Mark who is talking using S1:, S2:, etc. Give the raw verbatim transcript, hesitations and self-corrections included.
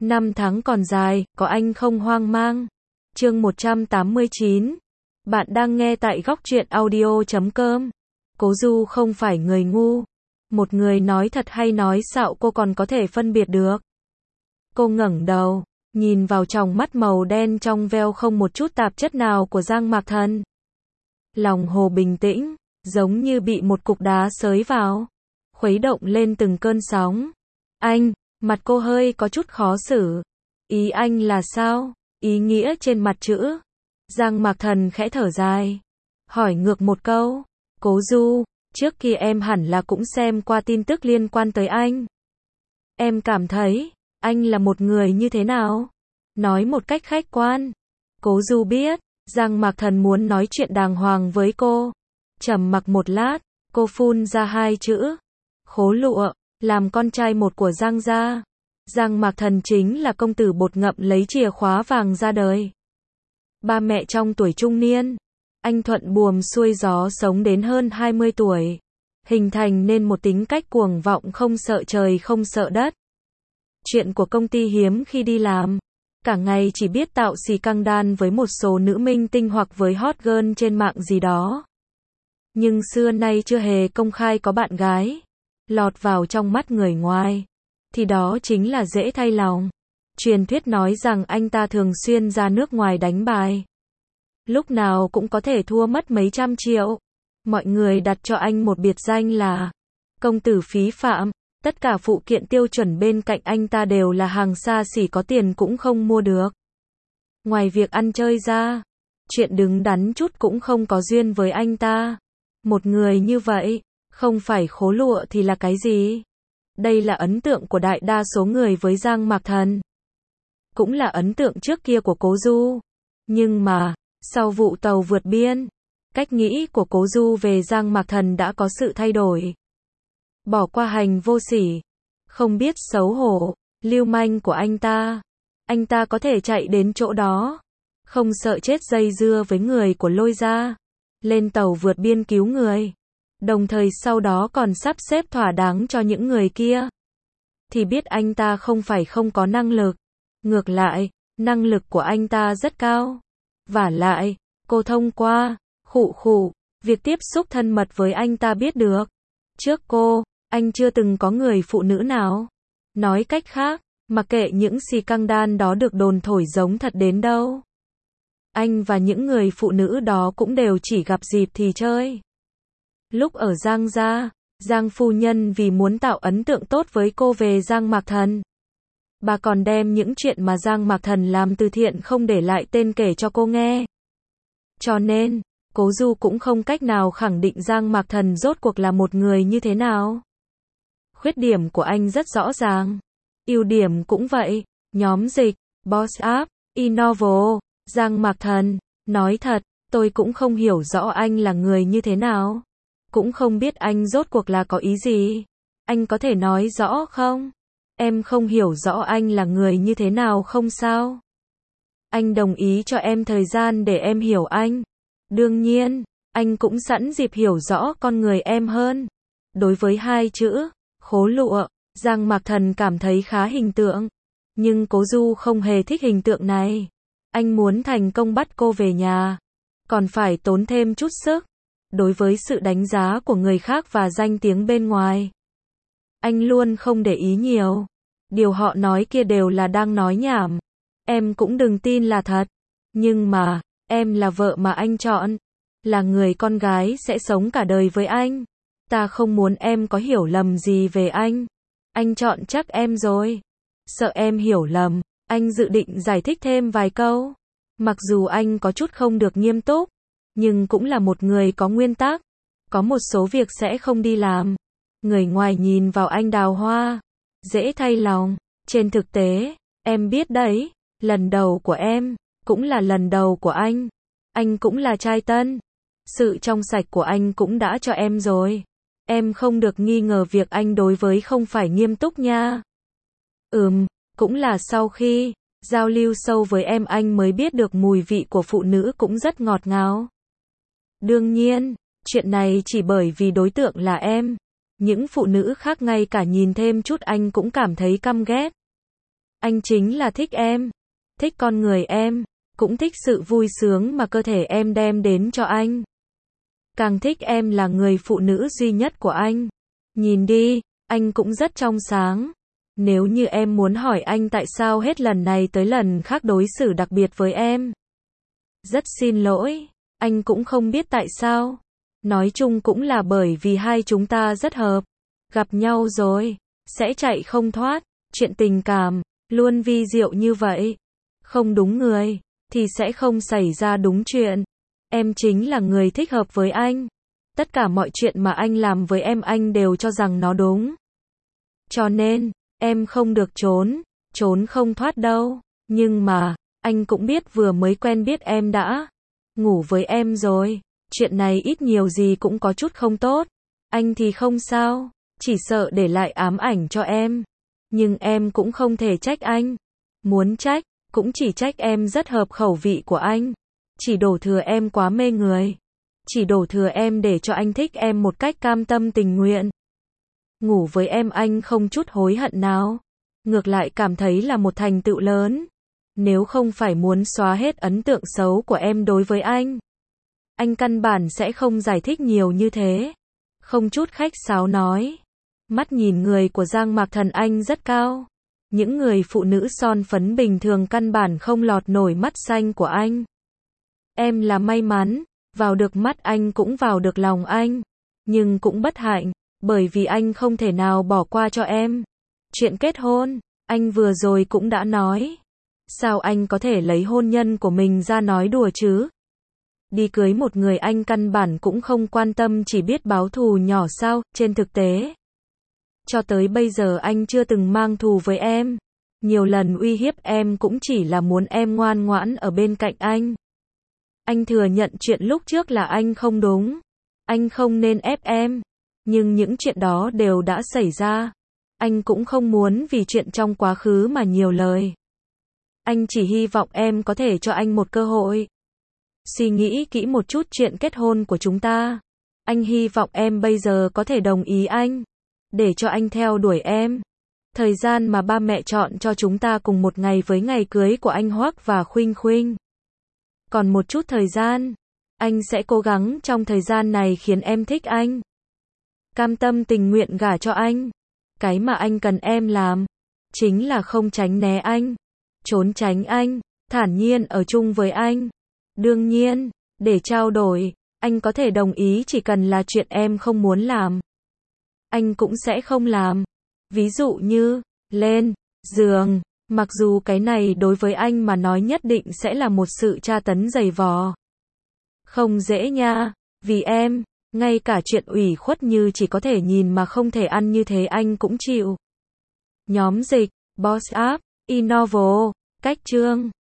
S1: Năm tháng còn dài, có anh không hoang mang. Chương một trăm tám mươi chín. Bạn đang nghe tại góc truyện audio chấm com. Cố Du không phải người ngu. Một người nói thật hay nói xạo cô còn có thể phân biệt được. Cô ngẩng đầu, nhìn vào tròng mắt màu đen trong veo không một chút tạp chất nào của Giang Mạc Thần. Lòng hồ bình tĩnh, giống như bị một cục đá xới vào, khuấy động lên từng cơn sóng. Anh, mặt cô hơi có chút khó xử. Ý anh là sao? Ý nghĩa trên mặt chữ. Giang Mạc Thần khẽ thở dài, hỏi ngược một câu. Cố Du, trước kia em hẳn là cũng xem qua tin tức liên quan tới anh. Em cảm thấy, anh là một người như thế nào? Nói một cách khách quan. Cố Du biết, Giang Mạc Thần muốn nói chuyện đàng hoàng với cô. Trầm mặc một lát, cô phun ra hai chữ. Khố Lụa, làm con trai một của Giang gia. Giang Mạc Thần chính là công tử bột ngậm lấy chìa khóa vàng ra đời. Ba mẹ trong tuổi trung niên. Anh thuận buồm xuôi gió sống đến hơn hai mươi tuổi. Hình thành nên một tính cách cuồng vọng không sợ trời không sợ đất. Chuyện của công ty hiếm khi đi làm. Cả ngày chỉ biết tạo xì căng đan với một số nữ minh tinh hoặc với hot girl trên mạng gì đó. Nhưng xưa nay chưa hề công khai có bạn gái. Lọt vào trong mắt người ngoài. Thì đó chính là dễ thay lòng. Truyền thuyết nói rằng anh ta thường xuyên ra nước ngoài đánh bài. Lúc nào cũng có thể thua mất mấy trăm triệu. Mọi người đặt cho anh một biệt danh là công tử phí phạm. Tất cả phụ kiện tiêu chuẩn bên cạnh anh ta đều là hàng xa xỉ có tiền cũng không mua được. Ngoài việc ăn chơi ra, chuyện đứng đắn chút cũng không có duyên với anh ta. Một người như vậy, không phải khố lụa thì là cái gì? Đây là ấn tượng của đại đa số người với Giang Mạc Thần. Cũng là ấn tượng trước kia của Cố Du. Nhưng mà, sau vụ tàu vượt biên, cách nghĩ của Cố Du về Giang Mạc Thần đã có sự thay đổi. Bỏ qua hành vô sỉ, không biết xấu hổ, lưu manh của anh ta. Anh ta có thể chạy đến chỗ đó, không sợ chết dây dưa với người của Lôi gia, lên tàu vượt biên cứu người. Đồng thời sau đó còn sắp xếp thỏa đáng cho những người kia. Thì biết anh ta không phải không có năng lực. Ngược lại, năng lực của anh ta rất cao. Vả lại, cô thông qua, khụ khụ, việc tiếp xúc thân mật với anh ta biết được. Trước cô, anh chưa từng có người phụ nữ nào. Nói cách khác, mặc kệ những xì căng đan đó được đồn thổi giống thật đến đâu. Anh và những người phụ nữ đó cũng đều chỉ gặp dịp thì chơi. Lúc ở Giang gia, Giang phu nhân vì muốn tạo ấn tượng tốt với cô về Giang Mạc Thần. Bà còn đem những chuyện mà Giang Mạc Thần làm từ thiện không để lại tên kể cho cô nghe. Cho nên, Cố Du cũng không cách nào khẳng định Giang Mạc Thần rốt cuộc là một người như thế nào. Khuyết điểm của anh rất rõ ràng. Ưu điểm cũng vậy. Nhóm dịch, Boss App, Innovo, Giang Mạc Thần. Nói thật, tôi cũng không hiểu rõ anh là người như thế nào. Cũng không biết anh rốt cuộc là có ý gì. Anh có thể nói rõ không? Em không hiểu rõ anh là người như thế nào không sao? Anh đồng ý cho em thời gian để em hiểu anh. Đương nhiên, anh cũng sẵn dịp hiểu rõ con người em hơn. Đối với hai chữ, khố lụa, Giang Mạc Thần cảm thấy khá hình tượng. Nhưng Cố Du không hề thích hình tượng này. Anh muốn thành công bắt cô về nhà. Còn phải tốn thêm chút sức. Đối với sự đánh giá của người khác và danh tiếng bên ngoài, anh luôn không để ý nhiều. Điều họ nói kia đều là đang nói nhảm. Em cũng đừng tin là thật. Nhưng mà, em là vợ mà anh chọn. Là người con gái sẽ sống cả đời với anh. Ta không muốn em có hiểu lầm gì về anh. Anh chọn chắc em rồi. Sợ em hiểu lầm, anh dự định giải thích thêm vài câu. Mặc dù anh có chút không được nghiêm túc, nhưng cũng là một người có nguyên tắc. Có một số việc sẽ không đi làm. Người ngoài nhìn vào anh đào hoa, dễ thay lòng. Trên thực tế, em biết đấy, lần đầu của em, cũng là lần đầu của anh. Anh cũng là trai tân. Sự trong sạch của anh cũng đã cho em rồi. Em không được nghi ngờ việc anh đối với không phải nghiêm túc nha. Ừm, cũng là sau khi giao lưu sâu với em anh mới biết được mùi vị của phụ nữ cũng rất ngọt ngào. Đương nhiên, chuyện này chỉ bởi vì đối tượng là em. Những phụ nữ khác ngay cả nhìn thêm chút anh cũng cảm thấy căm ghét. Anh chính là thích em, thích con người em, cũng thích sự vui sướng mà cơ thể em đem đến cho anh. Càng thích em là người phụ nữ duy nhất của anh. Nhìn đi, anh cũng rất trong sáng. Nếu như em muốn hỏi anh tại sao hết lần này tới lần khác đối xử đặc biệt với em. Rất xin lỗi, anh cũng không biết tại sao. Nói chung cũng là bởi vì hai chúng ta rất hợp. Gặp nhau rồi, sẽ chạy không thoát. Chuyện tình cảm, luôn vi diệu như vậy. Không đúng người, thì sẽ không xảy ra đúng chuyện. Em chính là người thích hợp với anh. Tất cả mọi chuyện mà anh làm với em anh đều cho rằng nó đúng. Cho nên, em không được trốn, trốn không thoát đâu. Nhưng mà, anh cũng biết vừa mới quen biết em đã ngủ với em rồi. Chuyện này ít nhiều gì cũng có chút không tốt. Anh thì không sao, chỉ sợ để lại ám ảnh cho em. Nhưng em cũng không thể trách anh. Muốn trách, cũng chỉ trách em rất hợp khẩu vị của anh. Chỉ đổ thừa em quá mê người. Chỉ đổ thừa em để cho anh thích em một cách cam tâm tình nguyện. Ngủ với em anh không chút hối hận nào. Ngược lại cảm thấy là một thành tựu lớn. Nếu không phải muốn xóa hết ấn tượng xấu của em đối với anh, anh căn bản sẽ không giải thích nhiều như thế. Không chút khách sáo nói. Mắt nhìn người của Giang Mạc Thần anh rất cao. Những người phụ nữ son phấn bình thường căn bản không lọt nổi mắt xanh của anh. Em là may mắn, vào được mắt anh cũng vào được lòng anh. Nhưng cũng bất hạnh, bởi vì anh không thể nào bỏ qua cho em. Chuyện kết hôn, anh vừa rồi cũng đã nói. Sao anh có thể lấy hôn nhân của mình ra nói đùa chứ? Đi cưới một người anh căn bản cũng không quan tâm chỉ biết báo thù nhỏ sao, trên thực tế. Cho tới bây giờ anh chưa từng mang thù với em. Nhiều lần uy hiếp em cũng chỉ là muốn em ngoan ngoãn ở bên cạnh anh. Anh thừa nhận chuyện lúc trước là anh không đúng. Anh không nên ép em. Nhưng những chuyện đó đều đã xảy ra. Anh cũng không muốn vì chuyện trong quá khứ mà nhiều lời. Anh chỉ hy vọng em có thể cho anh một cơ hội. Suy nghĩ kỹ một chút chuyện kết hôn của chúng ta. Anh hy vọng em bây giờ có thể đồng ý anh. Để cho anh theo đuổi em. Thời gian mà ba mẹ chọn cho chúng ta cùng một ngày với ngày cưới của anh Hoắc và Khuynh Khuynh. Còn một chút thời gian. Anh sẽ cố gắng trong thời gian này khiến em thích anh. Cam tâm tình nguyện gả cho anh. Cái mà anh cần em làm. Chính là không tránh né anh. Trốn tránh anh. Thản nhiên ở chung với anh. Đương nhiên, để trao đổi, anh có thể đồng ý chỉ cần là chuyện em không muốn làm. Anh cũng sẽ không làm. Ví dụ như, lên giường, mặc dù cái này đối với anh mà nói nhất định sẽ là một sự tra tấn dày vò. Không dễ nha, vì em, ngay cả chuyện ủy khuất như chỉ có thể nhìn mà không thể ăn như thế anh cũng chịu. Nhóm dịch, Boss App, Innovo, Cách Chương.